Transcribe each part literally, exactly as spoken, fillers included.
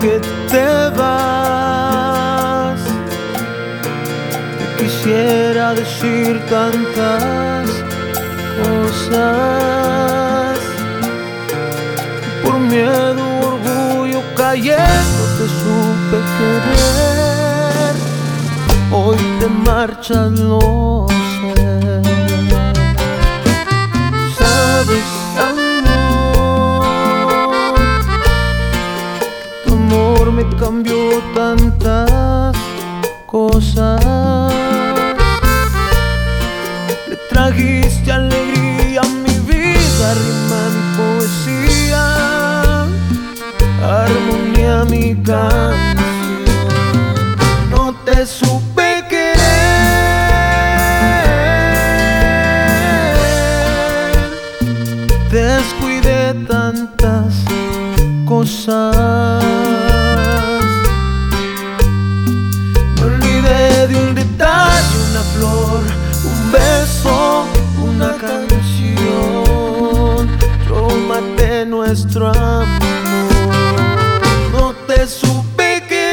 que te vas. Te quisiera decir tantas cosas, por miedo, orgullo, callé, no te supe querer. Hoy te marchas, lo sé. Sabes, amor, tu amor me cambió tantas cosas. Le trajiste alegría a mi vida, rima mi poesía, armonía a mi canción. No te supe querer, descuidé tantas cosas. Me olvidé de un detalle, una flor, un beso, una canción. Yo maté nuestro amor. No te supe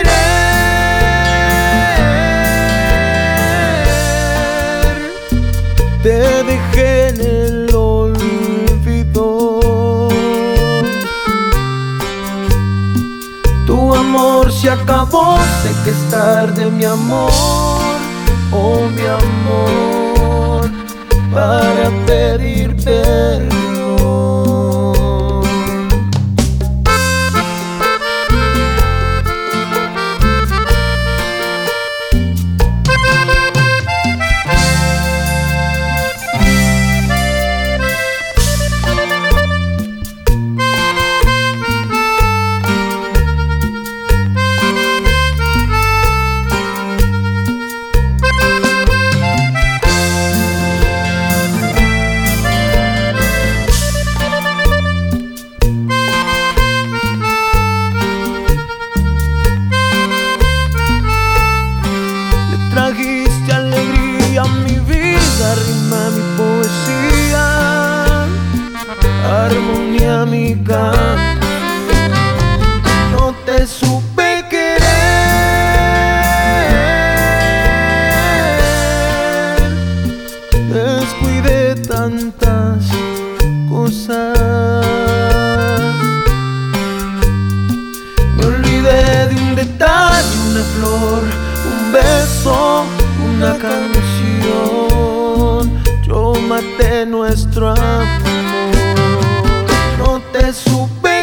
querer, te dejé en el olvido. Tu amor se acabó, sé que es tarde, mi amor, oh mi amor, para pedir perdón. Trajiste alegría a mi vida, rima mi poesía, armonía a mi canción. No te supe querer, descuidé tantas cosas. Me olvidé de un detalle, una flor, un beso, una canción. Yo maté nuestro amor. No te supe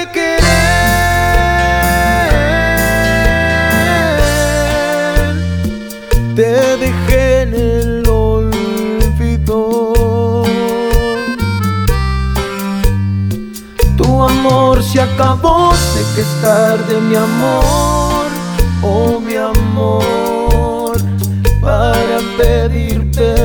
querer, te dejé en el olvido. Tu amor se acabó, sé que es tarde, mi amor, oh mi amor, para pedirte